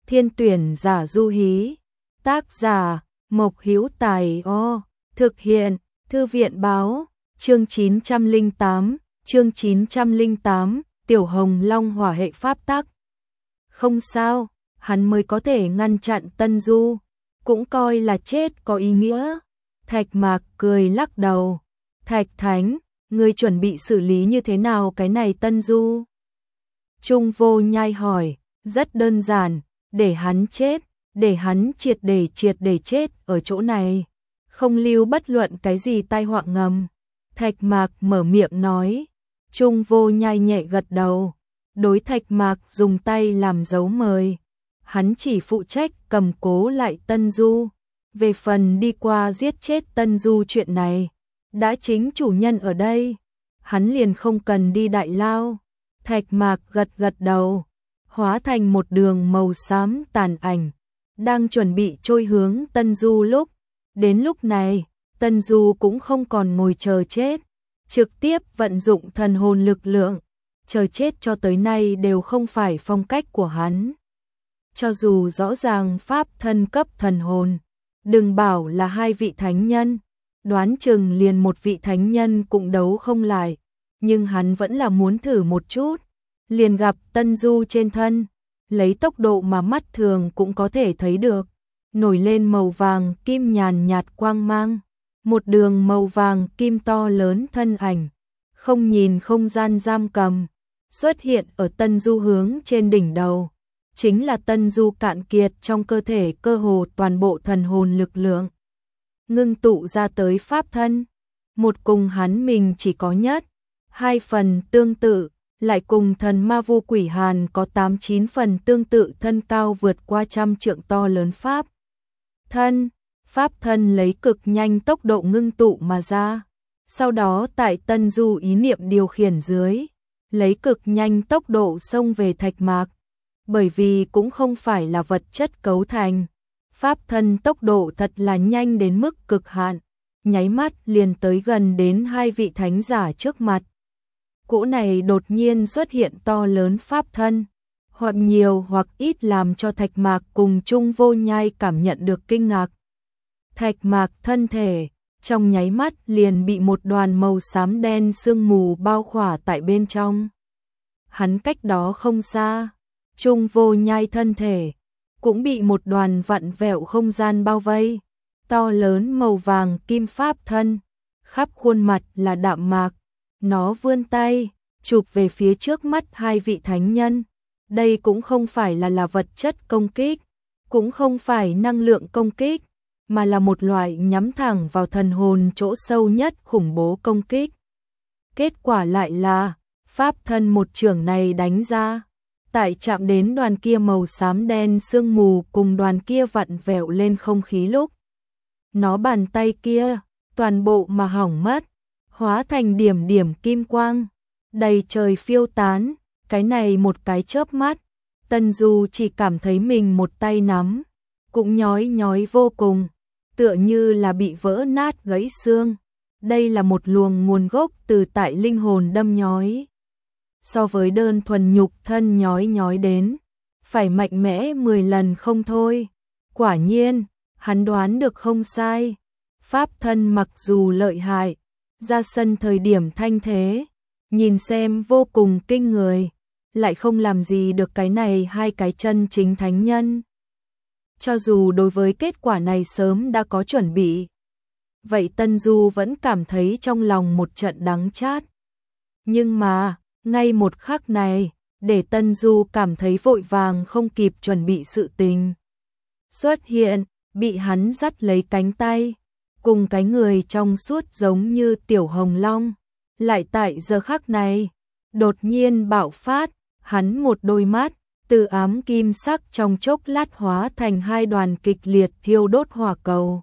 Thiên tuyển giả du hí. Tác giả, Mộc Hữu Tài O. Thực hiện, Thư viện báo, chương 908, Tiểu Hồng Long hỏa hệ pháp tắc. Không sao, hắn mới có thể ngăn chặn Tân Du, cũng coi là chết có ý nghĩa. Thạch Mạc cười lắc đầu. Thạch Thánh, ngươi chuẩn bị xử lý như thế nào cái này Tân Du? Trung Vô Nhai hỏi. Rất đơn giản, để hắn chết, để hắn triệt để chết ở chỗ này, không lưu bất luận cái gì tai họa ngầm. Thạch Mạc mở miệng nói. Trung Vô Nhai nhẹ gật đầu, đối Thạch Mạc dùng tay làm dấu mời. Hắn chỉ phụ trách cầm cố lại Tân Du, về phần đi qua giết chết Tân Du chuyện này, đã chính chủ nhân ở đây, hắn liền không cần đi đại lao. Thạch Mạc gật đầu, hóa thành một đường màu xám tàn ảnh, đang chuẩn bị trôi hướng Tân Du lúc. Đến lúc này, Tân Du cũng không còn ngồi chờ chết, trực tiếp vận dụng thần hồn lực lượng, chờ chết cho tới nay đều không phải phong cách của hắn. Cho dù rõ ràng pháp thân cấp thần hồn, đừng bảo là hai vị thánh nhân, đoán chừng liền một vị thánh nhân cũng đấu không lại, nhưng hắn vẫn là muốn thử một chút. Liền gặp Tân Du trên thân, lấy tốc độ mà mắt thường cũng có thể thấy được, nổi lên màu vàng kim nhàn nhạt quang mang, một đường màu vàng kim to lớn thân ảnh, không nhìn không gian giam cầm, xuất hiện ở Tân Du hướng trên đỉnh đầu. Chính là Tân Du cạn kiệt trong cơ thể cơ hồ toàn bộ thần hồn lực lượng, ngưng tụ ra tới pháp thân, một cùng hắn mình chỉ có nhất, hai phần tương tự, lại cùng thần ma vô quỷ hàn có 8-9 phần tương tự, thân cao vượt qua 100 trượng to lớn pháp thân lấy cực nhanh tốc độ ngưng tụ mà ra, sau đó tại Tân Du ý niệm điều khiển dưới, lấy cực nhanh tốc độ xông về Thạch Mạc. Bởi vì cũng không phải là vật chất cấu thành, pháp thân tốc độ thật là nhanh đến mức cực hạn, nháy mắt liền tới gần đến hai vị thánh giả trước mặt. Cỗ này đột nhiên xuất hiện to lớn pháp thân, hoặc nhiều hoặc ít làm cho Thạch Mạc cùng Trung Vô Nhai cảm nhận được kinh ngạc. Thạch Mạc thân thể, trong nháy mắt liền bị một đoàn màu xám đen sương mù bao khỏa tại bên trong. Hắn cách đó không xa, Trung Vô Nhai thân thể, cũng bị một đoàn vặn vẹo không gian bao vây, to lớn màu vàng kim pháp thân, khắp khuôn mặt là đạm mạc. Nó vươn tay, chụp về phía trước mắt hai vị thánh nhân. Đây cũng không phải là vật chất công kích, cũng không phải năng lượng công kích, mà là một loại nhắm thẳng vào thần hồn chỗ sâu nhất khủng bố công kích. Kết quả lại là, pháp thân một chưởng này đánh ra, tại chạm đến đoàn kia màu xám đen sương mù cùng đoàn kia vặn vẹo lên không khí lúc. Nó bàn tay kia, toàn bộ mà hỏng mất, hóa thành điểm điểm kim quang, đầy trời phiêu tán. Cái này một cái chớp mắt, Tân Du chỉ cảm thấy mình một tay nắm, cũng nhói nhói vô cùng, tựa như là bị vỡ nát gãy xương. Đây là một luồng nguồn gốc từ tại linh hồn đâm nhói. So với đơn thuần nhục thân nhói nhói đến, phải mạnh mẽ 10 lần không thôi. Quả nhiên, hắn đoán được không sai. Pháp thân mặc dù lợi hại, ra sân thời điểm thanh thế, nhìn xem vô cùng kinh người, lại không làm gì được cái này hai cái chân chính thánh nhân. Cho dù đối với kết quả này sớm đã có chuẩn bị, vậy Tân Du vẫn cảm thấy trong lòng một trận đắng chát. Nhưng mà, ngay một khắc này, để Tân Du cảm thấy vội vàng không kịp chuẩn bị sự tình xuất hiện, bị hắn dắt lấy cánh tay, cùng cái người trong suốt giống như Tiểu Hồng Long, lại tại giờ khắc này, đột nhiên bạo phát, hắn một đôi mắt, từ ám kim sắc trong chốc lát hóa thành hai đoàn kịch liệt thiêu đốt hỏa cầu.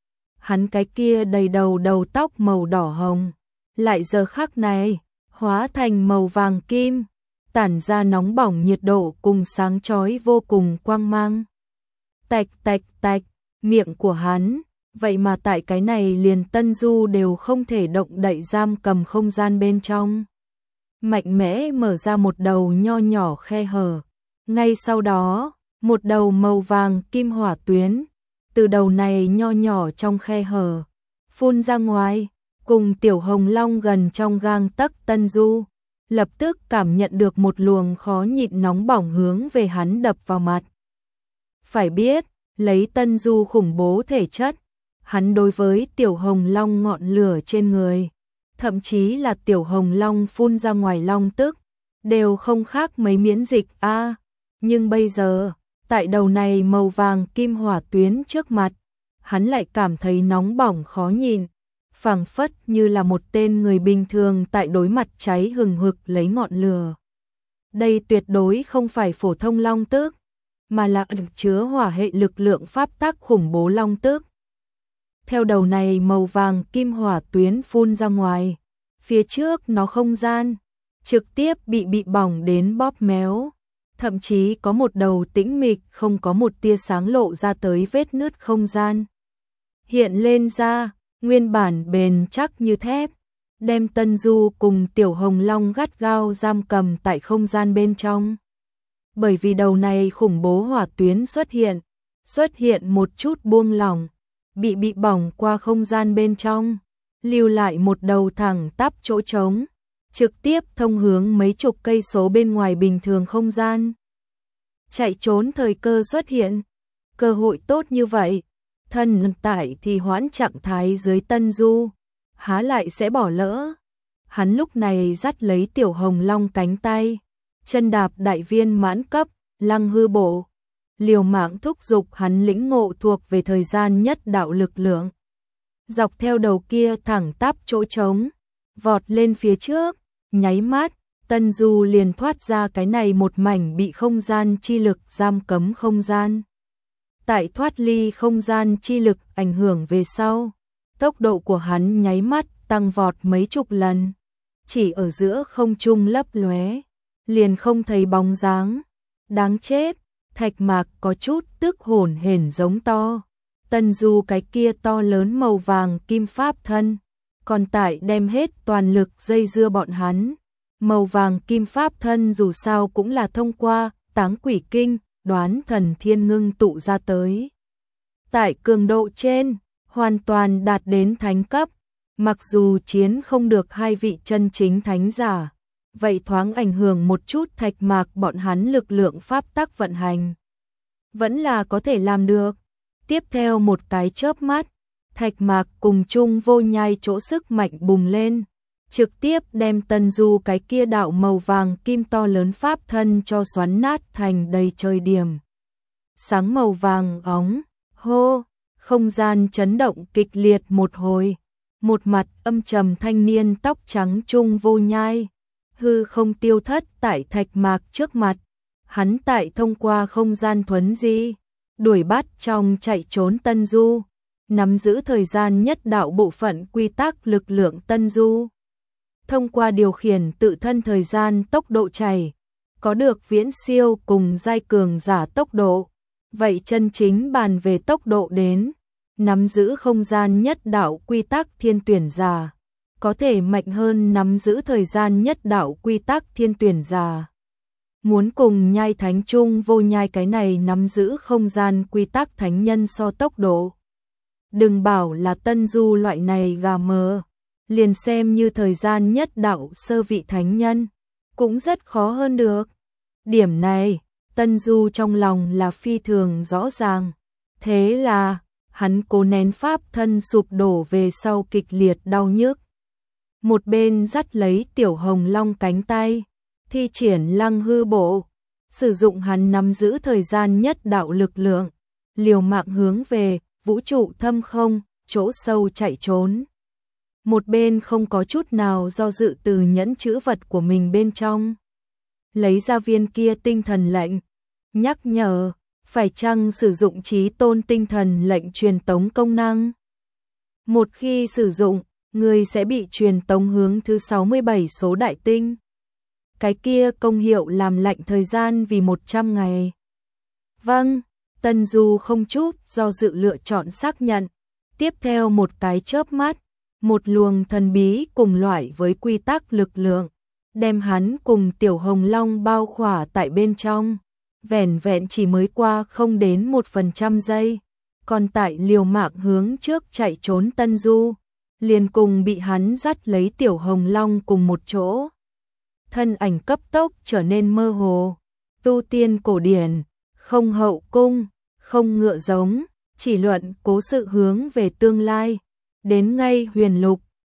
Hắn cái kia đầy đầu tóc màu đỏ hồng, lại giờ khắc này, hóa thành màu vàng kim, tản ra nóng bỏng nhiệt độ cùng sáng chói vô cùng quang mang. Tạch tạch tạch, miệng của hắn, vậy mà tại cái này liền Tân Du đều không thể động đậy giam cầm không gian bên trong. Mạnh mẽ mở ra một đầu nho nhỏ khe hở. Ngay sau đó, một đầu màu vàng kim hỏa tuyến, từ đầu này nho nhỏ trong khe hở, phun ra ngoài, cùng Tiểu Hồng Long gần trong gang tấc. Tân Du lập tức cảm nhận được một luồng khó nhịn nóng bỏng hướng về hắn đập vào mặt. Phải biết, lấy Tân Du khủng bố thể chất, hắn đối với Tiểu Hồng Long ngọn lửa trên người, thậm chí là Tiểu Hồng Long phun ra ngoài long tức, đều không khác mấy miễn dịch a. Nhưng bây giờ, tại đầu này màu vàng kim hỏa tuyến trước mặt, hắn lại cảm thấy nóng bỏng khó nhịn, phảng phất như là một tên người bình thường tại đối mặt cháy hừng hực lấy ngọn lửa. Đây tuyệt đối không phải phổ thông long tức, mà là ẩn chứa hỏa hệ lực lượng pháp tắc khủng bố long tức. Theo đầu này màu vàng kim hỏa tuyến phun ra ngoài, phía trước nó không gian trực tiếp bị bỏng đến bóp méo, thậm chí có một đầu tĩnh mịch không có một tia sáng lộ ra tới vết nứt không gian hiện lên ra, nguyên bản bền chắc như thép, đem Tân Du cùng Tiểu Hồng Long gắt gao giam cầm tại không gian bên trong. Bởi vì đầu này khủng bố hỏa tuyến xuất hiện một chút buông lỏng, bị bỏng qua không gian bên trong, lưu lại một đầu thẳng tắp chỗ trống, trực tiếp thông hướng mấy chục cây số bên ngoài bình thường không gian. Chạy trốn thời cơ xuất hiện, cơ hội tốt như vậy, thân tại thì hoãn trạng thái dưới Tân Du, há lại sẽ bỏ lỡ. Hắn lúc này dắt lấy Tiểu Hồng Long cánh tay, chân đạp đại viên mãn cấp, lăng hư bộ, liều mạng thúc giục hắn lĩnh ngộ thuộc về thời gian nhất đạo lực lượng. Dọc theo đầu kia thẳng tắp chỗ trống, vọt lên phía trước, nháy mắt, Tân Du liền thoát ra cái này một mảnh bị không gian chi lực giam cấm không gian. Tại thoát ly không gian chi lực ảnh hưởng về sau, tốc độ của hắn nháy mắt tăng vọt mấy chục lần, chỉ ở giữa không trung lấp lóe, liền không thấy bóng dáng. Đáng chết, Thạch Mạc có chút tức hổn hển giống to. Tân Du cái kia to lớn màu vàng kim pháp thân, còn tại đem hết toàn lực dây dưa bọn hắn. Màu vàng kim pháp thân dù sao cũng là thông qua Táng Quỷ Kinh, Đoán Thần Thiên ngưng tụ ra tới. Tại cường độ trên, hoàn toàn đạt đến thánh cấp, mặc dù chiến không được hai vị chân chính thánh giả, vậy thoáng ảnh hưởng một chút Thạch Mạc bọn hắn lực lượng pháp tắc vận hành, vẫn là có thể làm được. Tiếp theo một cái chớp mắt, Thạch Mạc cùng chung vô nhai chỗ sức mạnh bùng lên, trực tiếp đem Tân Du cái kia đạo màu vàng kim to lớn pháp thân cho xoắn nát thành đầy trời điểm sáng màu vàng óng. Hô, không gian chấn động kịch liệt một hồi, một mặt âm trầm thanh niên tóc trắng chung vô nhai, hư không tiêu thất tại Thạch Mạc trước mặt. Hắn tại thông qua không gian thuấn di, đuổi bắt trong chạy trốn Tân Du, nắm giữ thời gian nhất đạo bộ phận quy tắc lực lượng Tân Du. Thông qua điều khiển tự thân thời gian tốc độ chảy, có được viễn siêu cùng giai cường giả tốc độ, vậy chân chính bàn về tốc độ đến, nắm giữ không gian nhất đạo quy tắc thiên tuyển giả, có thể mạnh hơn nắm giữ thời gian nhất đạo quy tắc thiên tuyển giả. Muốn cùng nhai thánh chung vô nhai cái này nắm giữ không gian quy tắc thánh nhân so tốc độ. Đừng bảo là Tân Du loại này gà mờ, liền xem như thời gian nhất đạo sơ vị thánh nhân, cũng rất khó hơn được. Điểm này, Tân Du trong lòng là phi thường rõ ràng. Thế là, hắn cố nén pháp thân sụp đổ về sau kịch liệt đau nhức. Một bên dắt lấy Tiểu Hồng Long cánh tay, thi triển lăng hư bộ, sử dụng hắn nắm giữ thời gian nhất đạo lực lượng, liều mạng hướng về vũ trụ thâm không, chỗ sâu chạy trốn. Một bên không có chút nào do dự từ nhẫn chữ vật của mình bên trong, lấy ra viên kia tinh thần lệnh, nhắc nhở, phải chăng sử dụng chí tôn tinh thần lệnh truyền tống công năng. Một khi sử dụng, người sẽ bị truyền tống hướng thứ 67 số đại tinh. Cái kia công hiệu làm lạnh thời gian vì 100 ngày. Vâng, Tân Du không chút do dự lựa chọn xác nhận. Tiếp theo một cái chớp mắt, một luồng thần bí cùng loại với quy tắc lực lượng, đem hắn cùng Tiểu Hồng Long bao khỏa tại bên trong. vẻn vẹn chỉ mới qua không đến 1% giây, còn tại liều mạng hướng trước chạy trốn Tân Du, liền cùng bị hắn dắt lấy Tiểu Hồng Long cùng một chỗ. Thân ảnh cấp tốc trở nên mơ hồ, tu tiên cổ điển, không hậu cung, không ngựa giống, chỉ luận cố sự hướng về tương lai, đến ngay huyền lục,